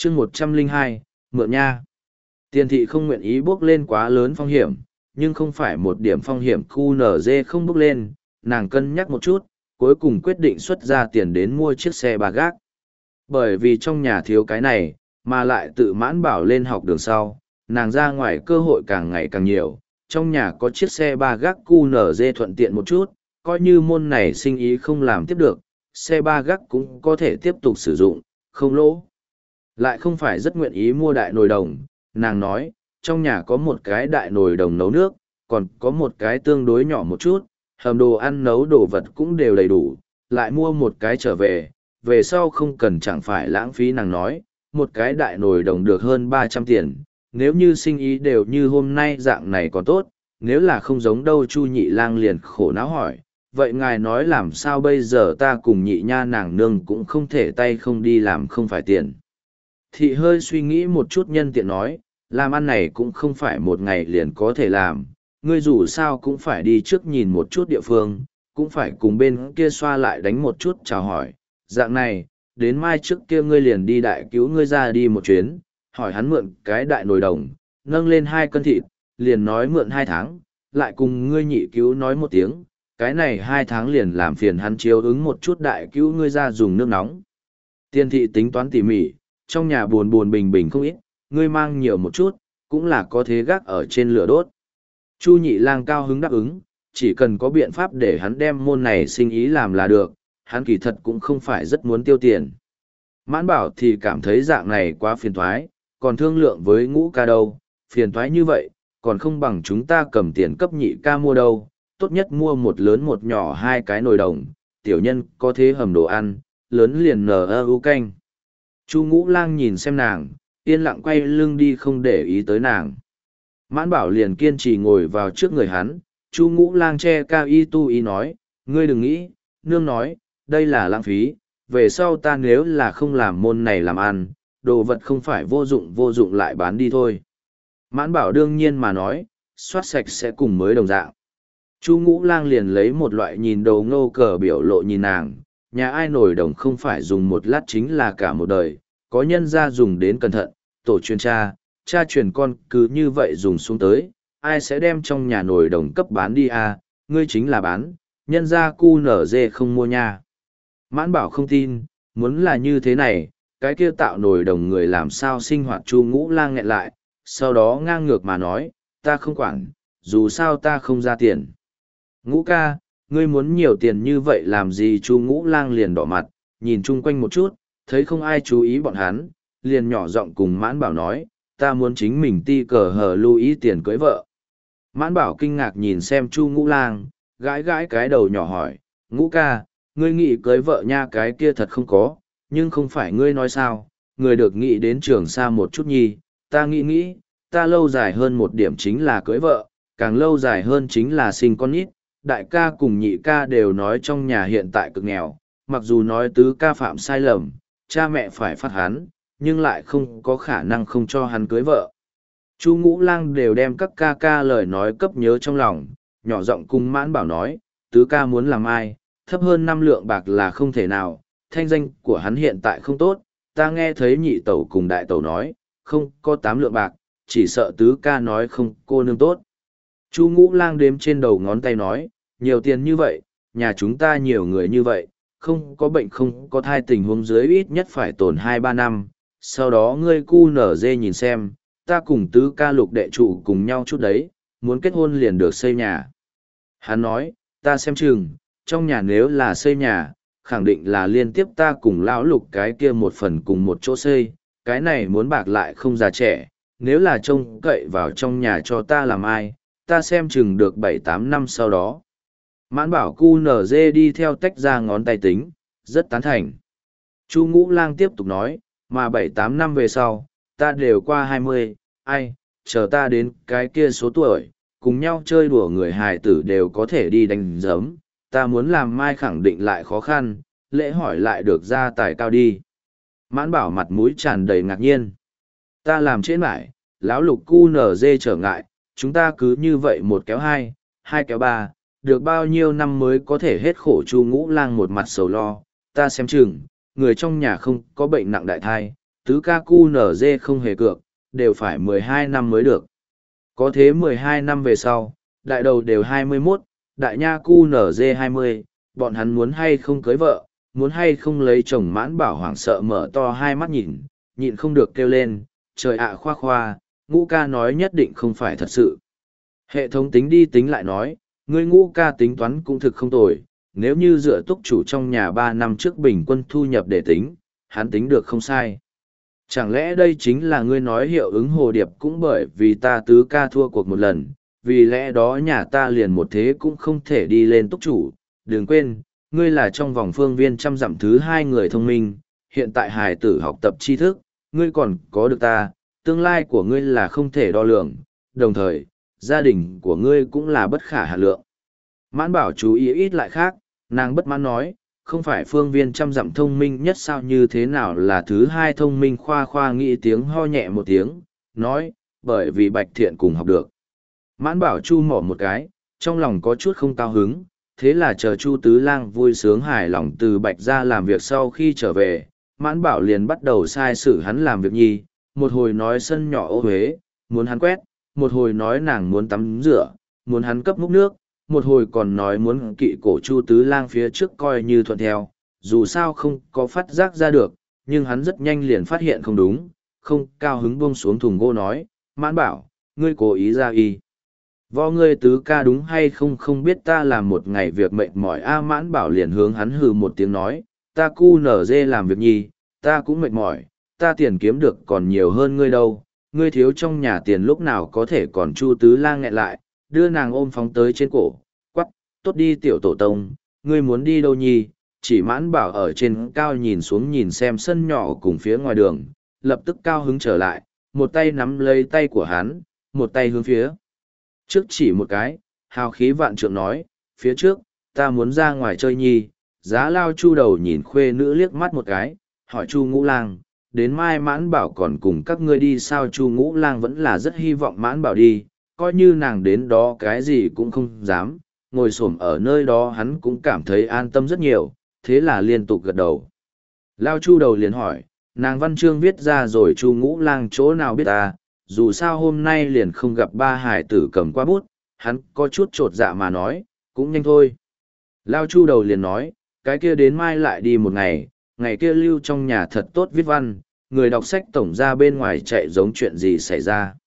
chương 102, mượn nha. Tiền thị không nguyện ý bước lên quá lớn phong hiểm, nhưng không phải một điểm phong hiểm QNZ không bước lên, nàng cân nhắc một chút, cuối cùng quyết định xuất ra tiền đến mua chiếc xe ba gác. Bởi vì trong nhà thiếu cái này, mà lại tự mãn bảo lên học đường sau, nàng ra ngoài cơ hội càng ngày càng nhiều, trong nhà có chiếc xe ba gác QNZ thuận tiện một chút, coi như môn này sinh ý không làm tiếp được, xe ba gác cũng có thể tiếp tục sử dụng, không lỗ. Lại không phải rất nguyện ý mua đại nồi đồng, nàng nói, trong nhà có một cái đại nồi đồng nấu nước, còn có một cái tương đối nhỏ một chút, hầm đồ ăn nấu đồ vật cũng đều đầy đủ, lại mua một cái trở về, về sau không cần chẳng phải lãng phí nàng nói, một cái đại nồi đồng được hơn 300 tiền, nếu như sinh ý đều như hôm nay dạng này còn tốt, nếu là không giống đâu Chu Nhị Lang liền khổ não hỏi, vậy ngài nói làm sao bây giờ ta cùng nhị nha nàng nương cũng không thể tay không đi làm không phải tiền. Thị hơi suy nghĩ một chút nhân tiện nói, làm ăn này cũng không phải một ngày liền có thể làm, ngươi dù sao cũng phải đi trước nhìn một chút địa phương, cũng phải cùng bên kia xoa lại đánh một chút chào hỏi. Dạng này, đến mai trước kia ngươi liền đi đại cứu ngươi ra đi một chuyến, hỏi hắn mượn cái đại nồi đồng, nâng lên 2 cân thịt, liền nói mượn 2 tháng, lại cùng ngươi nhị cứu nói một tiếng, cái này 2 tháng liền làm phiền hắn chiếu ứng một chút đại cứu ngươi ra dùng nước nóng. Tiên thị tính toán tỉ mỉ, trong nhà buồn buồn bình bình không ít, ngươi mang nhiều một chút, cũng là có thế gác ở trên lửa đốt. Chu Nhị Lang cao hứng đáp ứng, chỉ cần có biện pháp để hắn đem môn này sinh ý làm là được, hắn kỳ thật cũng không phải rất muốn tiêu tiền. Mãn Bảo thì cảm thấy dạng này quá phiền toái, còn thương lượng với Ngũ ca đâu, phiền toái như vậy, còn không bằng chúng ta cầm tiền cấp nhị ca mua đâu, tốt nhất mua một lớn một nhỏ 2 cái nồi đồng, tiểu nhân có thế hầm đồ ăn, lớn liền NU canh. Chu Ngũ Lang nhìn xem nàng, yên lặng quay lưng đi không để ý tới nàng. Mãn Bảo liền kiên trì ngồi vào trước người hắn, Chu Ngũ Lang che cao y tu y nói, ngươi đừng nghĩ, nương nói, đây là lãng phí, về sau ta nếu là không làm môn này làm ăn, đồ vật không phải vô dụng lại bán đi thôi. Mãn Bảo đương nhiên mà nói, soát sạch sẽ cùng mới đồng dạng. Chu Ngũ Lang liền lấy một loại nhìn đầu ngô cờ biểu lộ nhìn nàng, nhà ai nổi đồng không phải dùng một lát chính là cả một đời, có nhân ra dùng đến cẩn thận, tổ truyền cha truyền con cứ như vậy dùng xuống tới, ai sẽ đem trong nhà nồi đồng cấp bán đi à, ngươi chính là bán, nhân ra cu nở dê không mua nha. Mãn Bảo không tin, muốn là như thế này, cái kia tạo nồi đồng người làm sao sinh hoạt. Chu Ngũ Lang nghẹn lại, sau đó ngang ngược mà nói, ta không quản, dù sao ta không ra tiền. Ngũ ca, ngươi muốn nhiều tiền như vậy làm gì? Chu Ngũ Lang liền đỏ mặt, nhìn chung quanh một chút, thấy không ai chú ý bọn hắn, liền nhỏ giọng cùng Mãn Bảo nói, ta muốn chính mình ti cờ hờ lưu ý tiền cưới vợ. Mãn Bảo kinh ngạc nhìn xem Chu Ngũ Lang, gãi gãi cái đầu nhỏ hỏi, Ngũ ca, ngươi nghĩ cưới vợ nha? Cái kia thật không có, nhưng không phải ngươi nói sao, người được nghĩ đến trường xa một chút nhi, ta nghĩ, ta lâu dài hơn một điểm chính là cưới vợ, càng lâu dài hơn chính là sinh con nít. Đại ca cùng nhị ca đều nói trong nhà hiện tại cực nghèo, mặc dù nói tứ ca phạm sai lầm, cha mẹ phải phạt hắn, nhưng lại không có khả năng không cho hắn cưới vợ. Chu Ngũ Lang đều đem các ca ca lời nói cấp nhớ trong lòng, nhỏ giọng cùng Mãn Bảo nói, tứ ca muốn làm ai, thấp hơn 5 lượng bạc là không thể nào, thanh danh của hắn hiện tại không tốt, ta nghe thấy nhị tẩu cùng đại tẩu nói, không có 8 lượng bạc, chỉ sợ tứ ca nói không cô nương tốt. Chu Ngũ Lang đếm trên đầu ngón tay nói, nhiều tiền như vậy, nhà chúng ta nhiều người như vậy, không có bệnh không có thai tình huống dưới ít nhất phải tồn 2-3 năm, sau đó ngươi cu nở dê nhìn xem, ta cùng tứ ca lục đệ trụ cùng nhau chút đấy, muốn kết hôn liền được xây nhà. Hắn nói, ta xem chừng, trong nhà nếu là xây nhà, khẳng định là liên tiếp ta cùng lão lục cái kia một phần cùng một chỗ xây, cái này muốn bạc lại không già trẻ, nếu là trông cậy vào trong nhà cho ta làm ai, ta xem chừng được 7-8 năm sau đó. Mãn Bảo cu nở dê đi theo tách ra ngón tay tính, rất tán thành. Chu Ngũ Lang tiếp tục nói, mà 7-8 năm về sau, ta đều qua 20, ai, chờ ta đến cái kia số tuổi, cùng nhau chơi đùa người hài tử đều có thể đi đánh giấm, ta muốn làm mai khẳng định lại khó khăn, lễ hỏi lại được ra tài cao đi. Mãn Bảo mặt mũi tràn đầy ngạc nhiên. Ta làm trễ mãi, lão lục cu nở dê trở ngại, chúng ta cứ như vậy một kéo hai, hai kéo ba, được bao nhiêu năm mới có thể hết khổ. Chu Ngũ Lang một mặt sầu lo, ta xem chừng, người trong nhà không có bệnh nặng đại thai, tứ ca cu nở dê không hề cược, đều phải 12 năm mới được. Có thế 12 năm về sau, đại đầu đều 21, đại nha cu nở dê 20, bọn hắn muốn hay không cưới vợ, muốn hay không lấy chồng. Mãn Bảo hoảng sợ mở to hai mắt nhìn, nhịn không được kêu lên, trời ạ, khoa khoa, Ngũ ca nói nhất định không phải thật sự. Hệ thống tính đi tính lại nói, ngươi Ngũ ca tính toán cũng thực không tồi, nếu như dựa túc chủ trong nhà 3 năm trước bình quân thu nhập để tính, hắn tính được không sai. Chẳng lẽ đây chính là ngươi nói hiệu ứng hồ điệp? Cũng bởi vì ta tứ ca thua cuộc một lần, vì lẽ đó nhà ta liền một thế cũng không thể đi lên túc chủ. Đừng quên, ngươi là trong vòng phương viên trăm dặm thứ 2 người thông minh, hiện tại hài tử học tập tri thức, ngươi còn có được ta, tương lai của ngươi là không thể đo lường, đồng thời, gia đình của ngươi cũng là bất khả hạn lượng. Mãn Bảo chú ý ít lại khác, nàng bất mãn nói, không phải phương viên trăm dặm thông minh nhất sao, như thế nào là thứ 2 thông minh? Khoa khoa nghĩ tiếng ho nhẹ một tiếng, nói, bởi vì Bạch Thiện cùng học được. Mãn Bảo chu mỏ một cái, trong lòng có chút không cao hứng, thế là chờ Chu Tứ Lang vui sướng hài lòng từ Bạch ra làm việc sau khi trở về, Mãn Bảo liền bắt đầu sai sử hắn làm việc nhi, một hồi nói sân nhỏ ô huế, muốn hắn quét, một hồi nói nàng muốn tắm rửa, muốn hắn cấp múc nước, một hồi còn nói muốn kỵ cổ Chu Tứ Lang phía trước coi như thuận theo, dù sao không có phát giác ra được, nhưng hắn rất nhanh liền phát hiện không đúng, không cao hứng buông xuống thùng gỗ nói, Mãn Bảo, ngươi cố ý ra y. Võ ngươi tứ ca đúng hay không? Không biết ta làm một ngày việc mệt mỏi a. Mãn Bảo liền hướng hắn hừ một tiếng nói, ta cu nở dê làm việc nhi, ta cũng mệt mỏi, ta tiền kiếm được còn nhiều hơn ngươi đâu, ngươi thiếu trong nhà tiền lúc nào có thể còn. Chu Tứ Lang nghẹn lại, đưa nàng ôm phóng tới trên cổ, quắc, tốt đi tiểu tổ tông, ngươi muốn đi đâu nhi? Chỉ Mãn Bảo ở trên cao nhìn xuống nhìn xem sân nhỏ cùng phía ngoài đường, lập tức cao hứng trở lại, một tay nắm lấy tay của hắn, một tay hướng phía trước chỉ một cái, hào khí vạn trượng nói, phía trước, ta muốn ra ngoài chơi nhi. Giá Lao Chu đầu nhìn khuê nữ liếc mắt một cái, hỏi Chu Ngũ Lang, đến mai Mãn Bảo còn cùng các ngươi đi sao? Chu Ngũ Lang vẫn là rất hy vọng Mãn Bảo đi, coi như nàng đến đó cái gì cũng không dám, ngồi xổm ở nơi đó hắn cũng cảm thấy an tâm rất nhiều, thế là liên tục gật đầu. Lao Chu đầu liền hỏi, nàng văn chương viết ra rồi? Chu Ngũ Lang chỗ nào biết ta, dù sao hôm nay liền không gặp ba hải tử cầm qua bút, hắn có chút chột dạ mà nói, cũng nhanh thôi. Lao Chu đầu liền nói, cái kia đến mai lại đi một ngày, ngày kia lưu trong nhà thật tốt viết văn, người đọc sách tổng ra bên ngoài chạy giống chuyện gì xảy ra.